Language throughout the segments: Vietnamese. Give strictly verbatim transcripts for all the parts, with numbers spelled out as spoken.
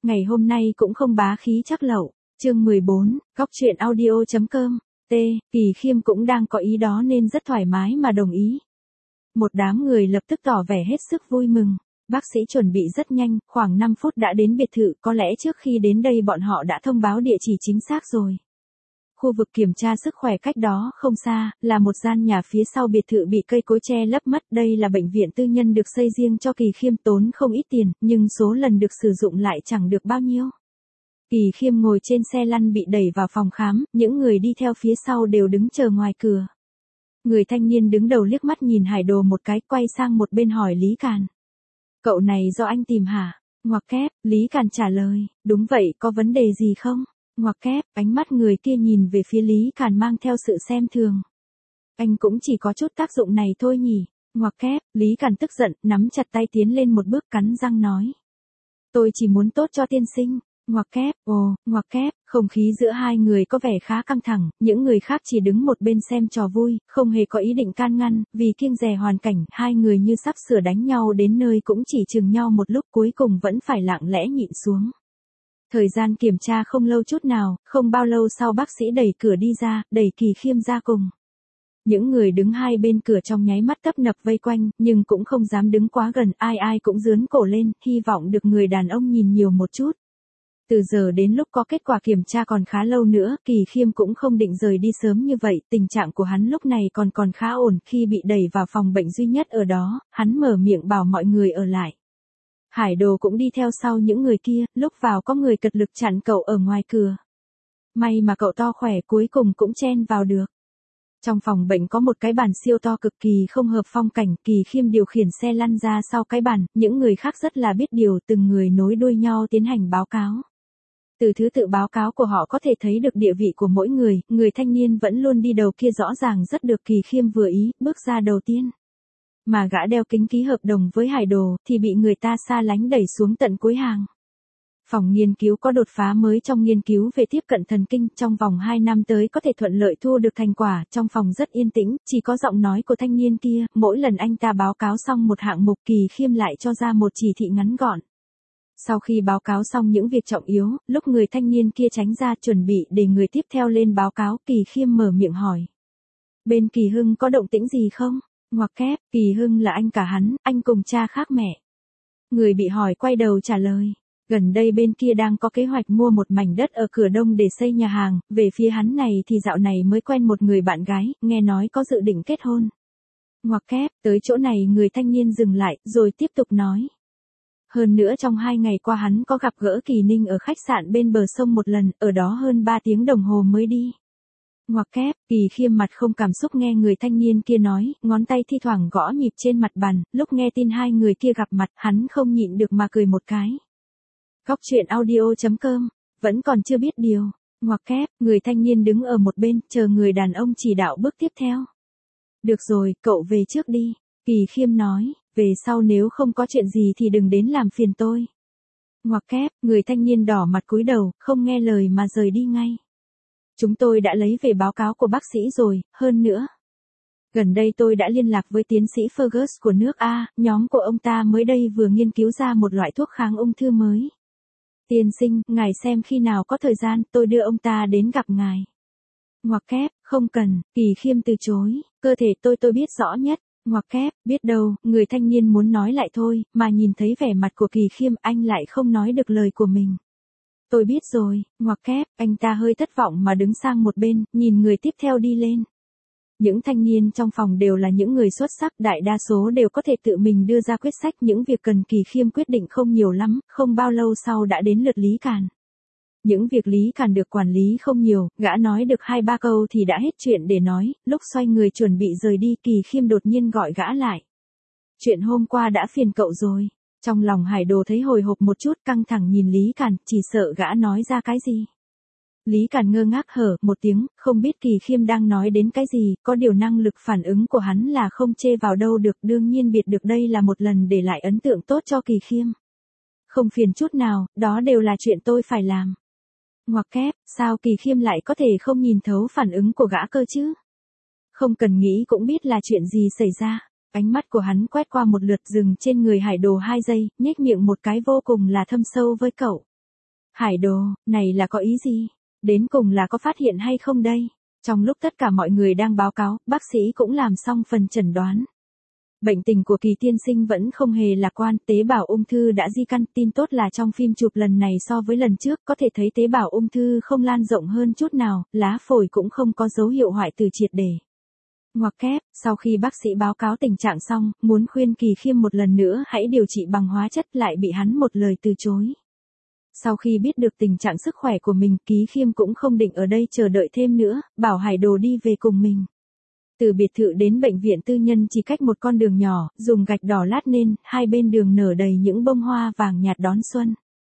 ngày hôm nay cũng không bá khí chắc lậu. Chương mười bốn, góc truyện audio.com. T, Kỳ Khiêm cũng đang có ý đó nên rất thoải mái mà đồng ý. Một đám người lập tức tỏ vẻ hết sức vui mừng. Bác sĩ chuẩn bị rất nhanh, khoảng năm phút đã đến biệt thự, có lẽ trước khi đến đây bọn họ đã thông báo địa chỉ chính xác rồi. Khu vực kiểm tra sức khỏe cách đó không xa, là một gian nhà phía sau biệt thự bị cây cối che lấp mất. Đây là bệnh viện tư nhân được xây riêng cho Kỳ Khiêm, tốn không ít tiền, nhưng số lần được sử dụng lại chẳng được bao nhiêu. Kỳ Khiêm ngồi trên xe lăn bị đẩy vào phòng khám, những người đi theo phía sau đều đứng chờ ngoài cửa. Người thanh niên đứng đầu liếc mắt nhìn Hải Đồ một cái, quay sang một bên hỏi Lý Càn. Cậu này do anh tìm hả? Ngoặc kép, Lý Càn trả lời, đúng vậy, có vấn đề gì không? Ngoặc kép, ánh mắt người kia nhìn về phía Lý Càn mang theo sự xem thường. Anh cũng chỉ có chút tác dụng này thôi nhỉ? Ngoặc kép, Lý Càn tức giận, nắm chặt tay tiến lên một bước, cắn răng nói. Tôi chỉ muốn tốt cho tiên sinh. Ngoặc kép, ồ, ngoặc kép, không khí giữa hai người có vẻ khá căng thẳng, những người khác chỉ đứng một bên xem trò vui, không hề có ý định can ngăn, vì kiêng dè hoàn cảnh, hai người như sắp sửa đánh nhau đến nơi cũng chỉ chừng nhau một lúc, cuối cùng vẫn phải lặng lẽ nhịn xuống. Thời gian kiểm tra không lâu chút nào, không bao lâu sau bác sĩ đẩy cửa đi ra, đẩy Kỳ Khiêm ra cùng. Những người đứng hai bên cửa trong nháy mắt tấp nập vây quanh, nhưng cũng không dám đứng quá gần, ai ai cũng dướn cổ lên, hy vọng được người đàn ông nhìn nhiều một chút. Từ giờ đến lúc có kết quả kiểm tra còn khá lâu nữa, Kỳ Khiêm cũng không định rời đi sớm như vậy, tình trạng của hắn lúc này còn còn khá ổn. Khi bị đẩy vào phòng bệnh duy nhất ở đó, hắn mở miệng bảo mọi người ở lại. Hải Đồ cũng đi theo sau những người kia, lúc vào có người cật lực chặn cậu ở ngoài cửa. May mà cậu to khỏe cuối cùng cũng chen vào được. Trong phòng bệnh có một cái bàn siêu to cực kỳ không hợp phong cảnh, Kỳ Khiêm điều khiển xe lăn ra sau cái bàn, những người khác rất là biết điều, từng người nối đuôi nhau tiến hành báo cáo. Từ thứ tự báo cáo của họ có thể thấy được địa vị của mỗi người, người thanh niên vẫn luôn đi đầu kia rõ ràng rất được Kỳ Khiêm vừa ý, bước ra đầu tiên. Mà gã đeo kính ký hợp đồng với Hải Đồ, thì bị người ta xa lánh đẩy xuống tận cuối hàng. Phòng nghiên cứu có đột phá mới trong nghiên cứu về tiếp cận thần kinh, trong vòng hai năm tới có thể thuận lợi thu được thành quả, trong phòng rất yên tĩnh, chỉ có giọng nói của thanh niên kia, mỗi lần anh ta báo cáo xong một hạng mục Kỳ Khiêm lại cho ra một chỉ thị ngắn gọn. Sau khi báo cáo xong những việc trọng yếu, lúc người thanh niên kia tránh ra chuẩn bị để người tiếp theo lên báo cáo, Kỳ Khiêm mở miệng hỏi. Bên Kỳ Hưng có động tĩnh gì không? Ngoặc kép, Kỳ Hưng là anh cả hắn, anh cùng cha khác mẹ. Người bị hỏi quay đầu trả lời. Gần đây bên kia đang có kế hoạch mua một mảnh đất ở cửa đông để xây nhà hàng, về phía hắn này thì dạo này mới quen một người bạn gái, nghe nói có dự định kết hôn. Ngoặc kép, tới chỗ này người thanh niên dừng lại, rồi tiếp tục nói. Hơn nữa trong hai ngày qua hắn có gặp gỡ Kỳ Ninh ở khách sạn bên bờ sông một lần, ở đó hơn ba tiếng đồng hồ mới đi. Ngoặc kép, Kỳ Khiêm mặt không cảm xúc nghe người thanh niên kia nói, ngón tay thi thoảng gõ nhịp trên mặt bàn, lúc nghe tin hai người kia gặp mặt, hắn không nhịn được mà cười một cái. Góc truyện audio.com, vẫn còn chưa biết điều. Ngoặc kép, người thanh niên đứng ở một bên, chờ người đàn ông chỉ đạo bước tiếp theo. Được rồi, cậu về trước đi. Kỳ Khiêm nói, về sau nếu không có chuyện gì thì đừng đến làm phiền tôi. Ngoặc kép, người thanh niên đỏ mặt cúi đầu, không nghe lời mà rời đi ngay. Chúng tôi đã lấy về báo cáo của bác sĩ rồi, hơn nữa. Gần đây tôi đã liên lạc với tiến sĩ Fergus của nước A, nhóm của ông ta mới đây vừa nghiên cứu ra một loại thuốc kháng ung thư mới. Tiên sinh, ngài xem khi nào có thời gian, tôi đưa ông ta đến gặp ngài. Ngoặc kép, không cần, Kỳ Khiêm từ chối, cơ thể tôi tôi biết rõ nhất. Ngoặc kép, biết đâu, người thanh niên muốn nói lại thôi, mà nhìn thấy vẻ mặt của Kỳ Khiêm anh lại không nói được lời của mình. Tôi biết rồi, ngoặc kép, anh ta hơi thất vọng mà đứng sang một bên, nhìn người tiếp theo đi lên. Những thanh niên trong phòng đều là những người xuất sắc, đại đa số đều có thể tự mình đưa ra quyết sách, những việc cần Kỳ Khiêm quyết định không nhiều lắm, không bao lâu sau đã đến lượt Lý Càn. Những việc Lý Càn được quản lý không nhiều, gã nói được hai ba câu thì đã hết chuyện để nói, lúc xoay người chuẩn bị rời đi Kỳ Khiêm đột nhiên gọi gã lại. Chuyện hôm qua đã phiền cậu rồi. Trong lòng Hải Đồ thấy hồi hộp một chút, căng thẳng nhìn Lý Càn, chỉ sợ gã nói ra cái gì. Lý Càn ngơ ngác hở một tiếng, không biết Kỳ Khiêm đang nói đến cái gì, có điều năng lực phản ứng của hắn là không chê vào đâu được, đương nhiên biết được đây là một lần để lại ấn tượng tốt cho Kỳ Khiêm. Không phiền chút nào, đó đều là chuyện tôi phải làm. Ngoặc kép, sao Kỳ Khiêm lại có thể không nhìn thấu phản ứng của gã cơ chứ? Không cần nghĩ cũng biết là chuyện gì xảy ra. Ánh mắt của hắn quét qua một lượt, dừng trên người Hải Đồ hai giây, nhếch miệng một cái vô cùng là thâm sâu với cậu. Hải đồ, này là có ý gì? Đến cùng là có phát hiện hay không đây? Trong lúc tất cả mọi người đang báo cáo, bác sĩ cũng làm xong phần chẩn đoán. Bệnh tình của Kỳ tiên sinh vẫn không hề lạc quan, tế bào ung thư đã di căn. Tin tốt là trong phim chụp lần này so với lần trước có thể thấy tế bào ung thư không lan rộng hơn chút nào, lá phổi cũng không có dấu hiệu hoại tử triệt để. Ngoặc kép, sau khi bác sĩ báo cáo tình trạng xong, muốn khuyên Kỳ Khiêm một lần nữa hãy điều trị bằng hóa chất lại bị hắn một lời từ chối. Sau khi biết được tình trạng sức khỏe của mình, Kỳ Khiêm cũng không định ở đây chờ đợi thêm nữa, bảo Hải Đồ đi về cùng mình. Từ biệt thự đến bệnh viện tư nhân chỉ cách một con đường nhỏ, dùng gạch đỏ lát nên, hai bên đường nở đầy những bông hoa vàng nhạt đón xuân.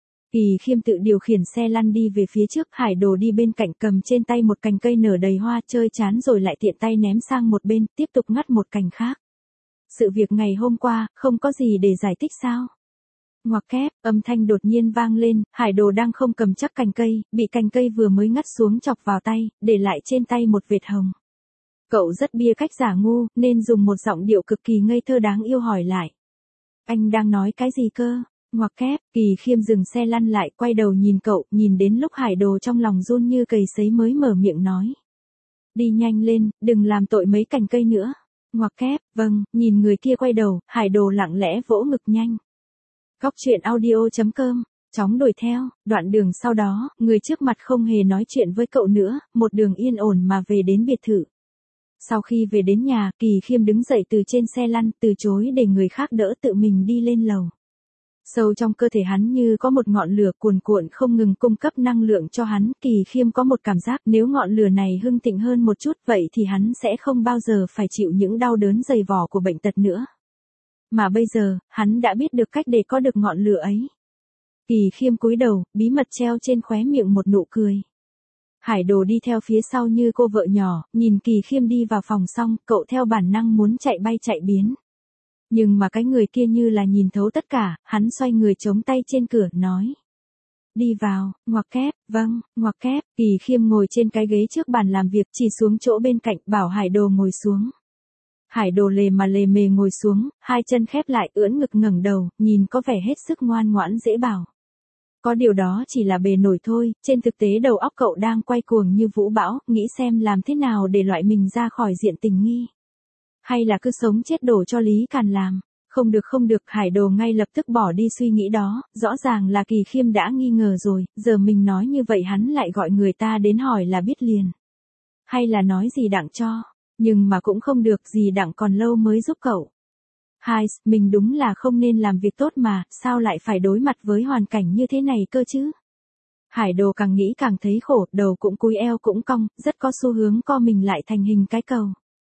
Kỳ Khiêm tự điều khiển xe lăn đi về phía trước, Hải Đồ đi bên cạnh cầm trên tay một cành cây nở đầy hoa, chơi chán rồi lại tiện tay ném sang một bên, tiếp tục ngắt một cành khác. Sự việc ngày hôm qua, không có gì để giải thích sao? Ngoặc kép, âm thanh đột nhiên vang lên, Hải Đồ đang không cầm chắc cành cây, bị cành cây vừa mới ngắt xuống chọc vào tay, để lại trên tay một vệt hồng. Cậu rất bia cách giả ngu, nên dùng một giọng điệu cực kỳ ngây thơ đáng yêu hỏi lại. Anh đang nói cái gì cơ? Ngoặc kép, Kỳ Khiêm dừng xe lăn lại, quay đầu nhìn cậu, nhìn đến lúc Hải Đồ trong lòng run như cầy sấy mới mở miệng nói. Đi nhanh lên, đừng làm tội mấy cành cây nữa. Ngoặc kép, vâng, nhìn người kia quay đầu, Hải Đồ lặng lẽ vỗ ngực nhanh. Góc truyện audio chấm com, chóng đuổi theo, đoạn đường sau đó, người trước mặt không hề nói chuyện với cậu nữa, một đường yên ổn mà về đến biệt thự. Sau khi về đến nhà, Kỳ Khiêm đứng dậy từ trên xe lăn, từ chối để người khác đỡ tự mình đi lên lầu. Sâu trong cơ thể hắn như có một ngọn lửa cuồn cuộn không ngừng cung cấp năng lượng cho hắn, Kỳ Khiêm có một cảm giác nếu ngọn lửa này hưng thịnh hơn một chút vậy thì hắn sẽ không bao giờ phải chịu những đau đớn dày vò của bệnh tật nữa. Mà bây giờ, hắn đã biết được cách để có được ngọn lửa ấy. Kỳ Khiêm cúi đầu, bí mật treo trên khóe miệng một nụ cười. Hải Đồ đi theo phía sau như cô vợ nhỏ, nhìn Kỳ Khiêm đi vào phòng xong, cậu theo bản năng muốn chạy bay chạy biến. Nhưng mà cái người kia như là nhìn thấu tất cả, hắn xoay người chống tay trên cửa, nói. Đi vào, ngoặc kép, vâng, ngoặc kép, Kỳ Khiêm ngồi trên cái ghế trước bàn làm việc chỉ xuống chỗ bên cạnh, bảo Hải Đồ ngồi xuống. Hải Đồ lề mà lề mề ngồi xuống, hai chân khép lại, ưỡn ngực ngẩng đầu, nhìn có vẻ hết sức ngoan ngoãn dễ bảo. Có điều đó chỉ là bề nổi thôi, trên thực tế đầu óc cậu đang quay cuồng như vũ bão, nghĩ xem làm thế nào để loại mình ra khỏi diện tình nghi. Hay là cứ sống chết đổ cho Lý Càn làm. Không được không được, Hải Đồ ngay lập tức bỏ đi suy nghĩ đó, rõ ràng là Kỳ Khiêm đã nghi ngờ rồi, giờ mình nói như vậy hắn lại gọi người ta đến hỏi là biết liền. Hay là nói gì đặng cho, nhưng mà cũng không được, gì đặng còn lâu mới giúp cậu. Hai, mình đúng là không nên làm việc tốt mà, sao lại phải đối mặt với hoàn cảnh như thế này cơ chứ? Hải Đồ càng nghĩ càng thấy khổ, đầu cũng cúi eo cũng cong, rất có xu hướng co mình lại thành hình cái cầu.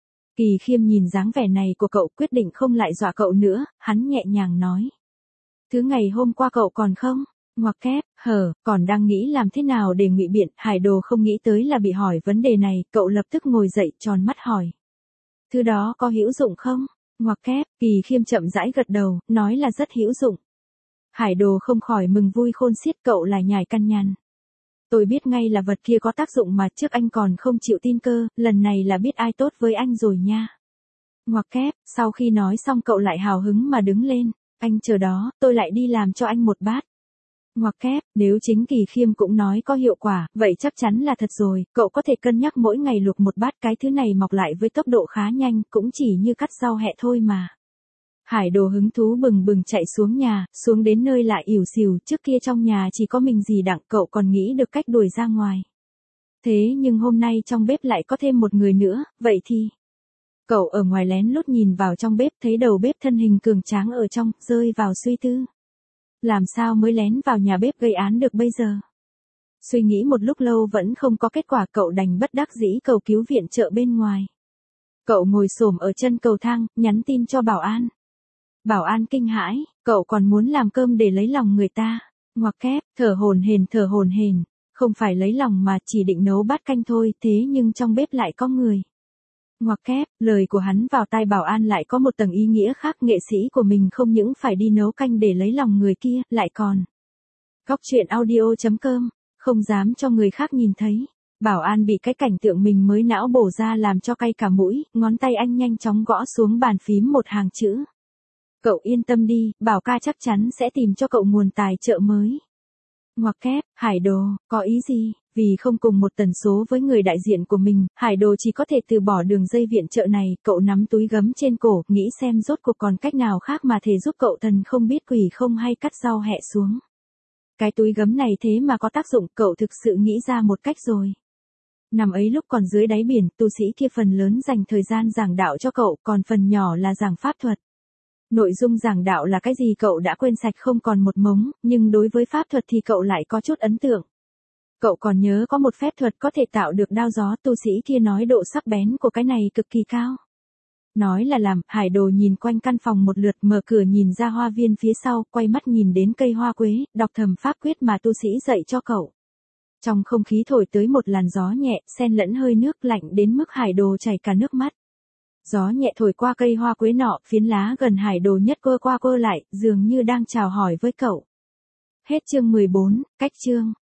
Kỳ Khiêm nhìn dáng vẻ này của cậu quyết định không lại dọa cậu nữa, hắn nhẹ nhàng nói. Thứ ngày hôm qua cậu còn không? Ngoặc kép, hờ, còn đang nghĩ làm thế nào để ngụy biện, Hải Đồ không nghĩ tới là bị hỏi vấn đề này, cậu lập tức ngồi dậy tròn mắt hỏi. Thứ đó có hữu dụng không? Ngoặc kép, Kỳ Khiêm chậm rãi gật đầu, nói là rất hữu dụng. Hải Đồ không khỏi mừng vui khôn xiết, cậu là nhài căn nhằn. Tôi biết ngay là vật kia có tác dụng mà, trước anh còn không chịu tin cơ, lần này là biết ai tốt với anh rồi nha. Ngoặc kép, sau khi nói xong cậu lại hào hứng mà đứng lên, anh chờ đó, tôi lại đi làm cho anh một bát. Ngoặc kép, nếu chính Kỳ Khiêm cũng nói có hiệu quả, vậy chắc chắn là thật rồi, cậu có thể cân nhắc mỗi ngày luộc một bát, cái thứ này mọc lại với tốc độ khá nhanh, cũng chỉ như cắt rau hẹ thôi mà. Hải Đồ hứng thú bừng bừng chạy xuống nhà, xuống đến nơi lại ỉu xìu, trước kia trong nhà chỉ có mình dì Đặng, cậu còn nghĩ được cách đuổi ra ngoài. Thế nhưng hôm nay trong bếp lại có thêm một người nữa, vậy thì... Cậu ở ngoài lén lút nhìn vào trong bếp, thấy đầu bếp thân hình cường tráng ở trong, rơi vào suy tư. Làm sao mới lén vào nhà bếp gây án được bây giờ? Suy nghĩ một lúc lâu vẫn không có kết quả, cậu đành bất đắc dĩ cầu cứu viện trợ bên ngoài. Cậu ngồi xổm ở chân cầu thang, nhắn tin cho Bảo An. Bảo An kinh hãi, cậu còn muốn làm cơm để lấy lòng người ta. Ngoặc kép, thở hổn hển thở hổn hển, không phải lấy lòng mà chỉ định nấu bát canh thôi, thế nhưng trong bếp lại có người. Ngoặc kép, lời của hắn vào tai Bảo An lại có một tầng ý nghĩa khác, nghệ sĩ của mình không những phải đi nấu canh để lấy lòng người kia, lại còn. Góc truyện audio chấm com, không dám cho người khác nhìn thấy. Bảo An bị cái cảnh tượng mình mới não bổ ra làm cho cay cả mũi, ngón tay anh nhanh chóng gõ xuống bàn phím một hàng chữ. Cậu yên tâm đi, Bảo ca chắc chắn sẽ tìm cho cậu nguồn tài trợ mới. Ngoặc kép, Hải Đồ, có ý gì? Vì không cùng một tần số với người đại diện của mình, Hải Đồ chỉ có thể từ bỏ đường dây viện trợ này, cậu nắm túi gấm trên cổ, nghĩ xem rốt cuộc còn cách nào khác mà thể giúp cậu thần không biết quỷ không hay cắt rau hẹ xuống. Cái túi gấm này thế mà có tác dụng, cậu thực sự nghĩ ra một cách rồi. Năm ấy lúc còn dưới đáy biển, tu sĩ kia phần lớn dành thời gian giảng đạo cho cậu, còn phần nhỏ là giảng pháp thuật. Nội dung giảng đạo là cái gì cậu đã quên sạch không còn một mống, nhưng đối với pháp thuật thì cậu lại có chút ấn tượng. Cậu còn nhớ có một phép thuật có thể tạo được đao gió, tu sĩ kia nói độ sắc bén của cái này cực kỳ cao. Nói là làm, Hải Đồ nhìn quanh căn phòng một lượt, mở cửa nhìn ra hoa viên phía sau, quay mắt nhìn đến cây hoa quế, đọc thầm pháp quyết mà tu sĩ dạy cho cậu. Trong không khí thổi tới một làn gió nhẹ, xen lẫn hơi nước lạnh đến mức Hải Đồ chảy cả nước mắt. Gió nhẹ thổi qua cây hoa quế nọ, phiến lá gần Hải Đồ nhất quơ qua quơ lại, dường như đang chào hỏi với cậu. Hết chương mười bốn, cách chương.